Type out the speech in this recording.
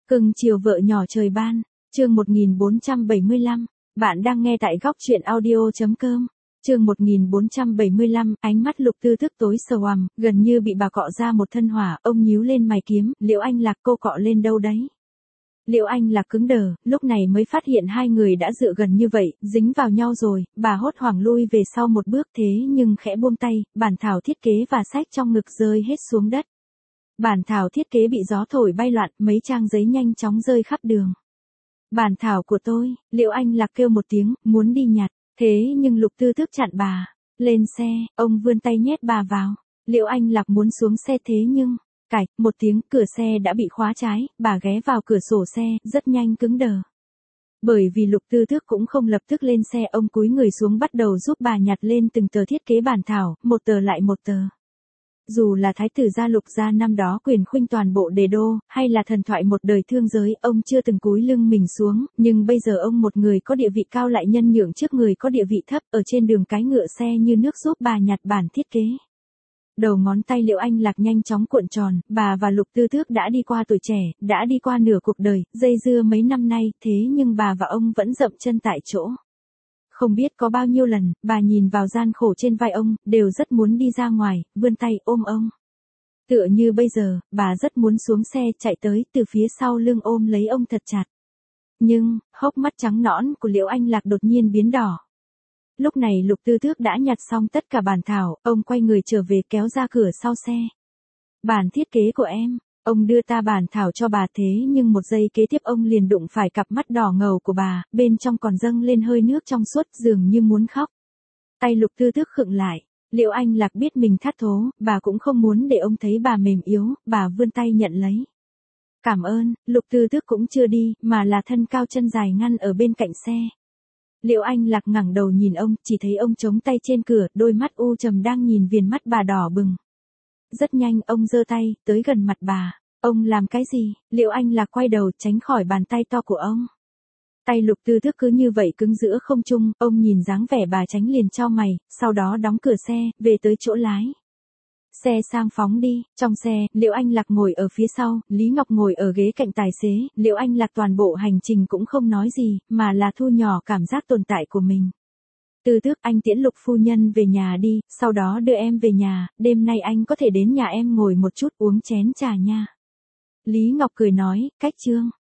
Cưng chiều vợ nhỏ trời ban, chương 1475, bạn đang nghe tại góc truyện audio.com. Chương 1475, ánh mắt Lục Tư Thức tối sầu ằm, gần như bị bà cọ ra một thân hỏa, ông nhíu lên mày kiếm, Liễu Anh Lạc cô cọ lên đâu đấy? Liễu Anh Lạc cứng đờ, lúc này mới phát hiện hai người đã dựa gần như vậy, dính vào nhau rồi, bà hốt hoảng lui về sau một bước thế nhưng khẽ buông tay, bản thảo thiết kế và sách trong ngực rơi hết xuống đất. Bản thảo thiết kế bị gió thổi bay loạn, mấy trang giấy nhanh chóng rơi khắp đường. Bản thảo của tôi, Liễu Anh Lạc kêu một tiếng, muốn đi nhặt, thế nhưng Lục Tư Thức chặn bà. Lên xe, ông vươn tay nhét bà vào. Liễu Anh Lạc muốn xuống xe thế nhưng, cạch, một tiếng, cửa xe đã bị khóa trái, bà ghé vào cửa sổ xe, rất nhanh cứng đờ. Bởi vì Lục Tư Thức cũng không lập tức lên xe, ông cúi người xuống bắt đầu giúp bà nhặt lên từng tờ thiết kế bản thảo, một tờ lại một tờ. Dù là thái tử gia Lục gia năm đó quyền khuynh toàn bộ Đề đô, hay là thần thoại một đời thương giới, ông chưa từng cúi lưng mình xuống, nhưng bây giờ ông một người có địa vị cao lại nhân nhượng trước người có địa vị thấp, ở trên đường cái ngựa xe như nước giúp bà nhặt bản thiết kế. Đầu ngón tay Liễu Anh Lạc nhanh chóng cuộn tròn, bà và Lục Tư Thức đã đi qua tuổi trẻ, đã đi qua nửa cuộc đời, dây dưa mấy năm nay, thế nhưng bà và ông vẫn dậm chân tại chỗ. Không biết có bao nhiêu lần, bà nhìn vào gian khổ trên vai ông, đều rất muốn đi ra ngoài, vươn tay ôm ông. Tựa như bây giờ, bà rất muốn xuống xe chạy tới từ phía sau lưng ôm lấy ông thật chặt. Nhưng, hốc mắt trắng nõn của Liễu Anh Lạc đột nhiên biến đỏ. Lúc này Lục Tư Thức đã nhặt xong tất cả bản thảo, ông quay người trở về kéo ra cửa sau xe. Bản thiết kế của em. Ông đưa ta bản thảo cho bà thế nhưng một giây kế tiếp ông liền đụng phải cặp mắt đỏ ngầu của bà, bên trong còn dâng lên hơi nước trong suốt dường như muốn khóc. Tay Lục Tư Thức khựng lại, Liễu Anh Lạc biết mình thất thố, bà cũng không muốn để ông thấy bà mềm yếu, bà vươn tay nhận lấy. Cảm ơn, Lục Tư Thức cũng chưa đi, mà là thân cao chân dài ngăn ở bên cạnh xe. Liễu Anh Lạc ngẩng đầu nhìn ông, chỉ thấy ông chống tay trên cửa, đôi mắt u trầm đang nhìn viền mắt bà đỏ bừng. Rất nhanh ông giơ tay, tới gần mặt bà. Ông làm cái gì? Liễu Anh Lạc quay đầu tránh khỏi bàn tay to của ông. Tay Lục Tư Thức cứ như vậy cứng giữa không trung, ông nhìn dáng vẻ bà tránh liền chau mày, sau đó đóng cửa xe, về tới chỗ lái. Xe sang phóng đi, trong xe, Liễu Anh Lạc ngồi ở phía sau, Lý Ngọc ngồi ở ghế cạnh tài xế, Liễu Anh Lạc toàn bộ hành trình cũng không nói gì, mà là thu nhỏ cảm giác tồn tại của mình. Tư Thức, anh tiễn Lục phu nhân về nhà đi, sau đó đưa em về nhà, đêm nay anh có thể đến nhà em ngồi một chút uống chén trà nha. Lý Ngọc cười nói, cách chương.